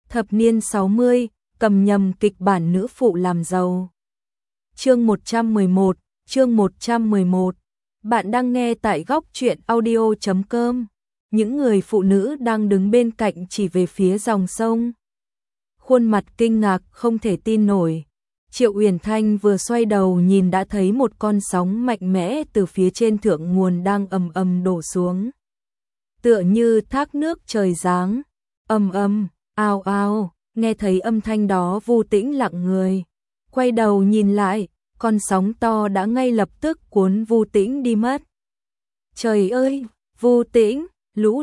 Thập niên 60, cầm nhầm kịch bản nữ phụ làm giàu. Chương 111. Bạn đang nghe tại góc truyện audio.com. Những người phụ nữ đang đứng bên cạnh chỉ về phía dòng sông. Khuôn mặt kinh ngạc không thể tin nổi. Triệu Uyển Thanh vừa xoay đầu nhìn đã thấy một con sóng mạnh mẽ từ phía trên thượng nguồn đang ầm ầm đổ xuống. Tựa như thác nước trời giáng, ầm ầm, ào ào, nghe thấy âm thanh đó Vu Tĩnh lặng người. Quay đầu nhìn lại, con sóng to đã ngay lập tức cuốn Vu Tĩnh đi mất. Trời ơi, Vu Tĩnh, lũ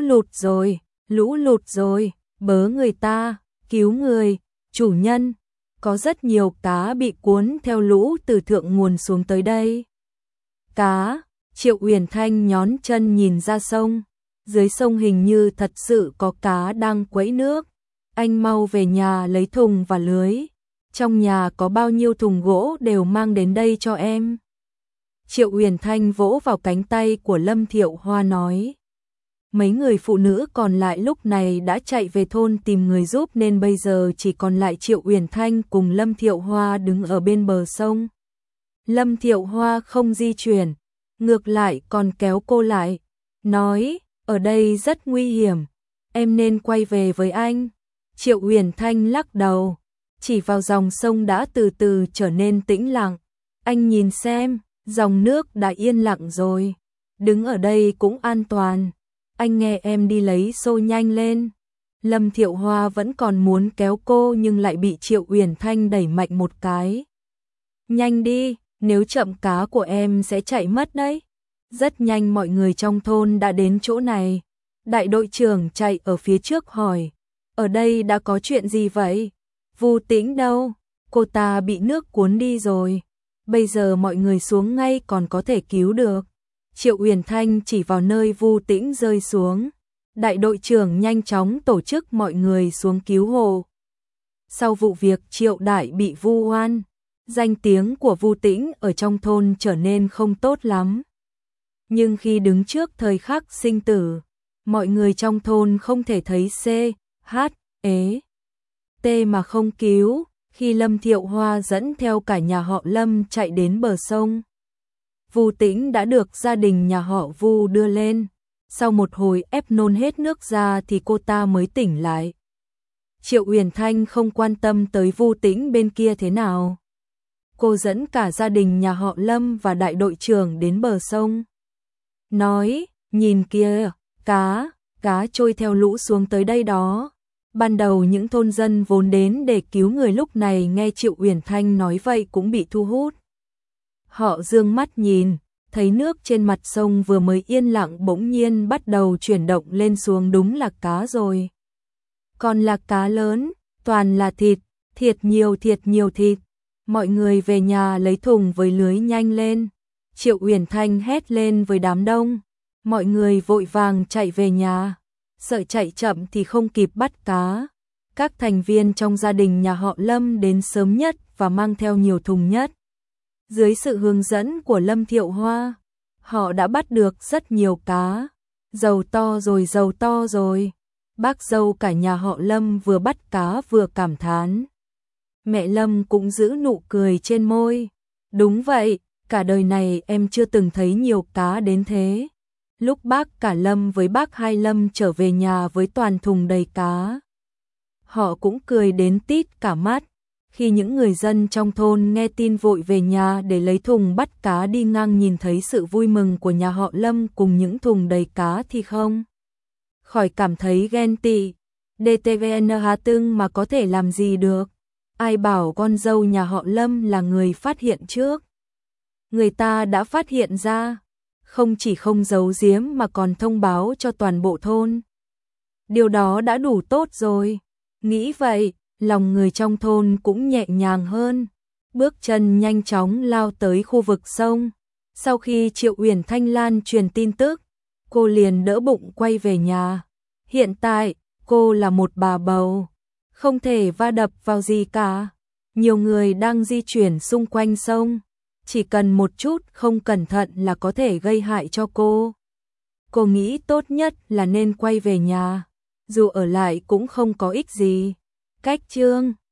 lụt rồi, bớ người ta, cứu người, chủ nhân. Có rất nhiều cá bị cuốn theo lũ từ thượng nguồn xuống tới đây. Cá, Triệu Uyển Thanh nhón chân nhìn ra sông. Dưới sông hình như thật sự có cá đang quẫy nước. Anh mau về nhà lấy thùng và lưới. Trong nhà có bao nhiêu thùng gỗ đều mang đến đây cho em. Triệu Uyển Thanh vỗ vào cánh tay của Lâm Thiệu Hoa nói. Mấy người phụ nữ còn lại lúc này đã chạy về thôn tìm người giúp nên bây giờ chỉ còn lại Triệu Uyển Thanh cùng Lâm Thiệu Hoa đứng ở bên bờ sông. Lâm Thiệu Hoa không di chuyển, ngược lại còn kéo cô lại, nói, ở đây rất nguy hiểm, em nên quay về với anh. Triệu Uyển Thanh lắc đầu, chỉ vào dòng sông đã từ từ trở nên tĩnh lặng. Anh nhìn xem, dòng nước đã yên lặng rồi, đứng ở đây cũng an toàn. Anh nghe em đi lấy xô nhanh lên. Lâm Thiệu Hoa vẫn còn muốn kéo cô nhưng lại bị Triệu Uyển Thanh đẩy mạnh một cái. Nhanh đi, nếu chậm cá của em sẽ chạy mất đấy. Rất nhanh mọi người trong thôn đã đến chỗ này. Đại đội trưởng chạy ở phía trước hỏi, ở đây đã có chuyện gì vậy? Vu Tĩnh đâu? Cô ta bị nước cuốn đi rồi. Bây giờ mọi người xuống ngay còn có thể cứu được. Triệu Uyển Thanh chỉ vào nơi Vu Tĩnh rơi xuống. Đại đội trưởng nhanh chóng tổ chức mọi người xuống cứu hộ. Sau vụ việc Triệu Đại bị vu oan, danh tiếng của Vu Tĩnh ở trong thôn trở nên không tốt lắm. Nhưng khi đứng trước thời khắc sinh tử, mọi người trong thôn không thể thấy T mà không cứu. Khi Lâm Thiệu Hoa dẫn theo cả nhà họ Lâm chạy đến bờ sông, Vu Tĩnh đã được gia đình nhà họ Vu đưa lên. Sau một hồi ép nôn hết nước ra thì cô ta mới tỉnh lại. Triệu Uyển Thanh không quan tâm tới Vu Tĩnh bên kia thế nào. Cô dẫn cả gia đình nhà họ Lâm và đại đội trưởng đến bờ sông. Nói, nhìn kia, cá trôi theo lũ xuống tới đây đó. Ban đầu những thôn dân vốn đến để cứu người lúc này nghe Triệu Uyển Thanh nói vậy cũng bị thu hút. Họ dương mắt nhìn, thấy nước trên mặt sông vừa mới yên lặng bỗng nhiên bắt đầu chuyển động lên xuống, đúng là cá rồi. Còn là cá lớn, toàn là thịt nhiều thịt. Mọi người về nhà lấy thùng với lưới nhanh lên. Triệu Uyển Thanh hét lên với đám đông. Mọi người vội vàng chạy về nhà. Sợ chạy chậm thì không kịp bắt cá. Các thành viên trong gia đình nhà họ Lâm đến sớm nhất và mang theo nhiều thùng nhất. Dưới sự hướng dẫn của Lâm Thiệu Hoa, họ đã bắt được rất nhiều cá. Giàu to rồi. Bác dâu cả nhà họ Lâm vừa bắt cá vừa cảm thán. Mẹ Lâm cũng giữ nụ cười trên môi. Đúng vậy, cả đời này em chưa từng thấy nhiều cá đến thế. Lúc bác cả Lâm với bác hai Lâm trở về nhà với toàn thùng đầy cá, họ cũng cười đến tít cả mắt. Khi những người dân trong thôn nghe tin vội về nhà để lấy thùng bắt cá đi ngang nhìn thấy sự vui mừng của nhà họ Lâm cùng những thùng đầy cá thì không khỏi cảm thấy ghen tị. DTVN Hà Tưng mà có thể làm gì được. Ai bảo con dâu nhà họ Lâm là người phát hiện trước. Người ta đã phát hiện ra, không chỉ không giấu giếm mà còn thông báo cho toàn bộ thôn. Điều đó đã đủ tốt rồi. Nghĩ vậy, lòng người trong thôn cũng nhẹ nhàng hơn. Bước chân nhanh chóng lao tới khu vực sông. Sau khi Triệu Uyển Thanh lan truyền tin tức, cô liền đỡ bụng quay về nhà. Hiện tại, cô là một bà bầu, không thể va đập vào gì cả. Nhiều người đang di chuyển xung quanh sông. Chỉ cần một chút không cẩn thận là có thể gây hại cho cô. Cô nghĩ tốt nhất là nên quay về nhà. Dù ở lại cũng không có ích gì. cách chương